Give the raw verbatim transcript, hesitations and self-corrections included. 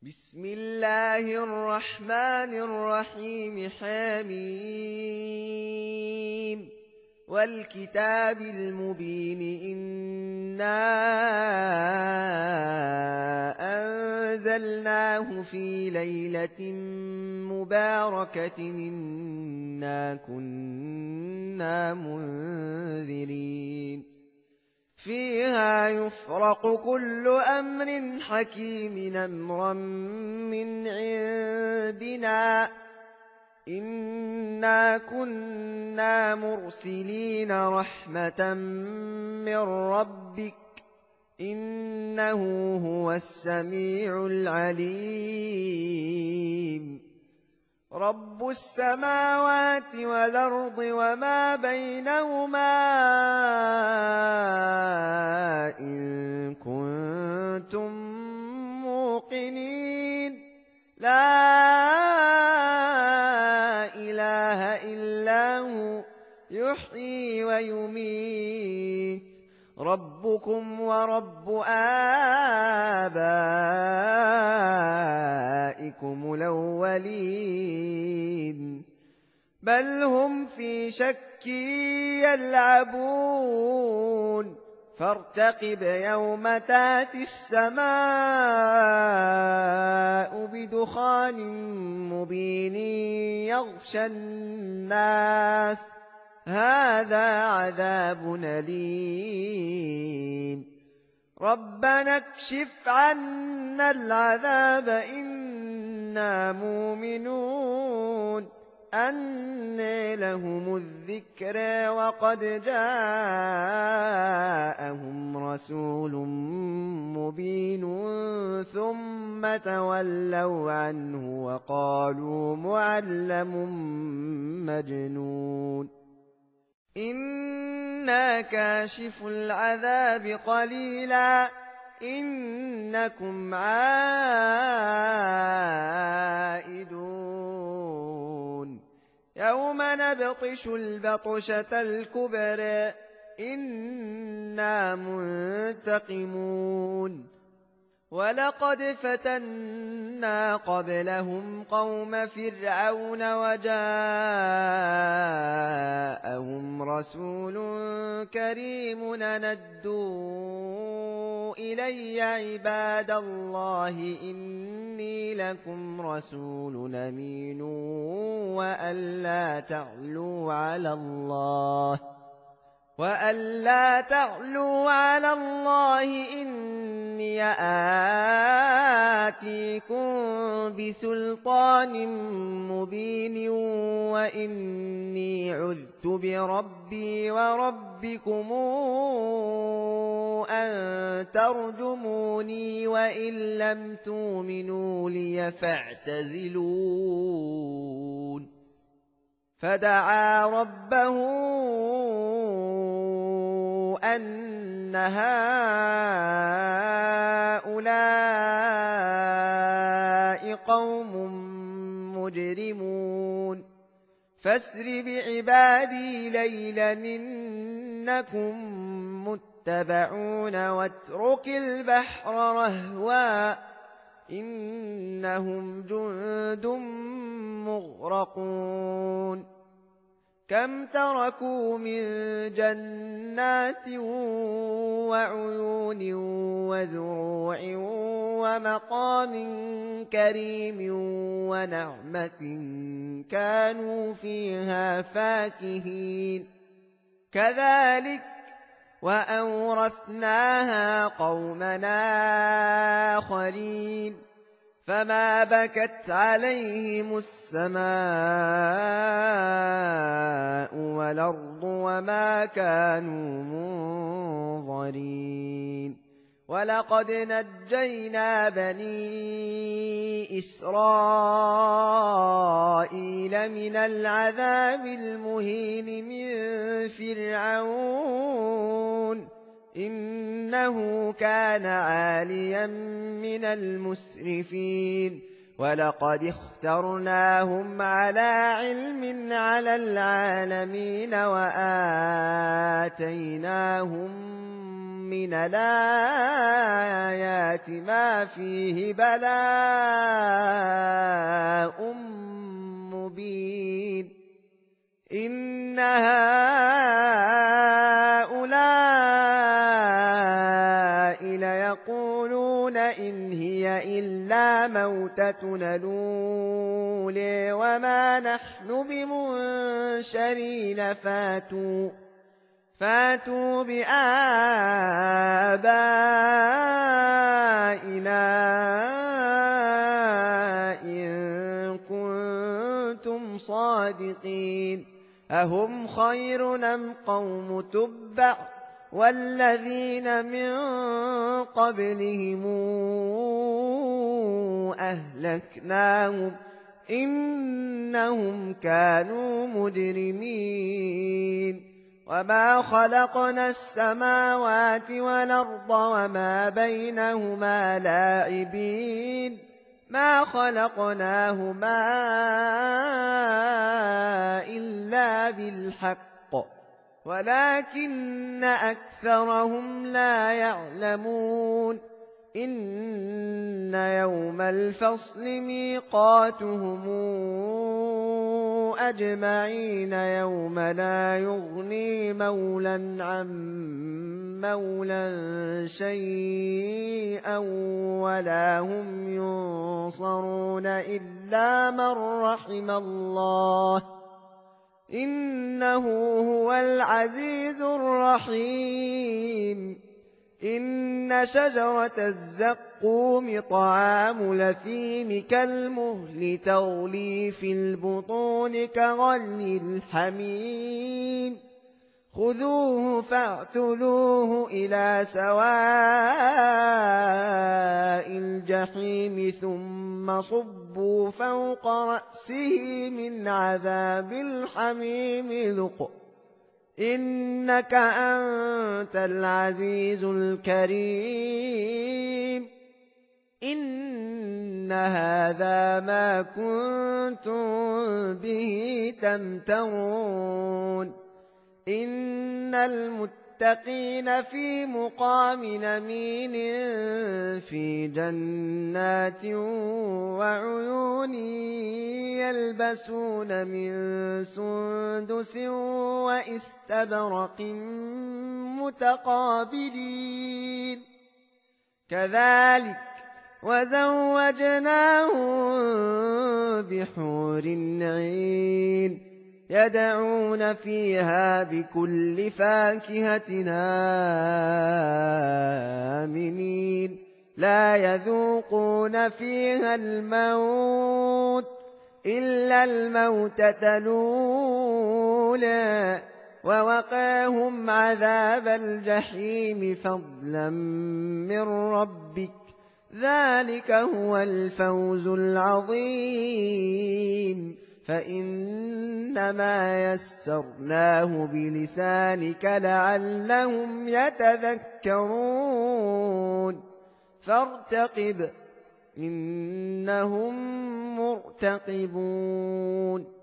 بسم الله الرحمن الرحيم. حميم والكتاب المبين إنا أنزلناه في ليلة مباركة إنا كنا منذرين فيها يفرق كل أمر حكيم أمرا من عندنا إنا كنا مرسلين رحمة من ربك إنه هو السميع العليم. رب السماوات والأرض وما بينهما إن كنتم موقنين لا إله إلا هو يحيي ويميت ربكم ورب آبائكم الأولين بل هم في شك يلعبون فارتقب يوم تاتي السماء بدخان مبين يغشى الناس هذا عذاب أليم ربنا اكشف عنا العذاب إنا مؤمنون أنى لهم الذكر وقد جاءهم رسول مبين ثم تولوا عنه وقالوا معلم مجنون إنا كاشف العذاب قليلا إنكم عائدون يوم نبطش البطشة الكبرى إنا منتقمون ولقد فتنا قبلهم قوم فرعون وجاءهم رسول كريم ندوا إلي عباد الله إني لكم رسول أمين وأن لا تعلوا على الله وأن لا تعلوا على الله إني آتيكم بسلطان مبين وإني عذت بربي وربكم أن ترجموني وإن لم تؤمنوا لي فاعتزلون فدعا ربه أن هؤلاء قوم مجرمون فاسر بعبادي ليلا إنكم متبعون واترك البحر رهوا إنهم جند مغرقون كم تركوا من جنات وعيون وزروع ومقام كريم ونعمة كانوا فيها فاكهين كذلك وأورثناها قومنا آخرين فما بكت عليهم السماء والأرض وما كانوا منظرين ولقد نجينا بني إسرائيل من العذاب المهين من فرعون إنه كان عاليا من المسرفين ولقد اخترناهم على علم على العالمين وآتيناهم من الآيات ما فيه بلاء مبين إن هؤلاء ليقولون إن هي إلا موتتنا الأولى وما نحن بمنشرين فاتوا فاتوا بآبائنا إن كنتم صادقين أهم خير أم قوم تبع والذين من قبلهم أهلكناهم إنهم كانوا مجرمين وما خلقنا السماوات والأرض وما بينهما لاعبين ما خلقناهما إلا بالحق ولكن أكثرهم لا يعلمون إن يوم الفصل ميقاتهم أجمعين يوم لا يغني مولا عن مولا شيئا ولا هم ينصرون إلا من رحم الله إنه هو العزيز الرحيم إن شجرة الزقوم طعام الأثيم كالمهل تغلي في البطون كغلي الحميم خذوه فاعتلوه إلى سواء الجحيم ثم صبوا فوق رأسه من عذاب الحميم ذق إنك أنت العزيز الكريم إن هذا ما كنتم به تمترون إن المتقين في مقام أمين في جنات وعيون يلبسون من سندس وإستبرق متقابلين كذلك وزوجناهم بحور عين يدعون فيها بكل فاكهة آمنين لا يذوقون فيها الموت إلا الموتة الأولى ووقاهم عذاب الجحيم فضلا من ربك ذلك هو الفوز العظيم فإنما يسرناه بلسانك لعلهم يتذكرون فارتقب إنهم مرتقبون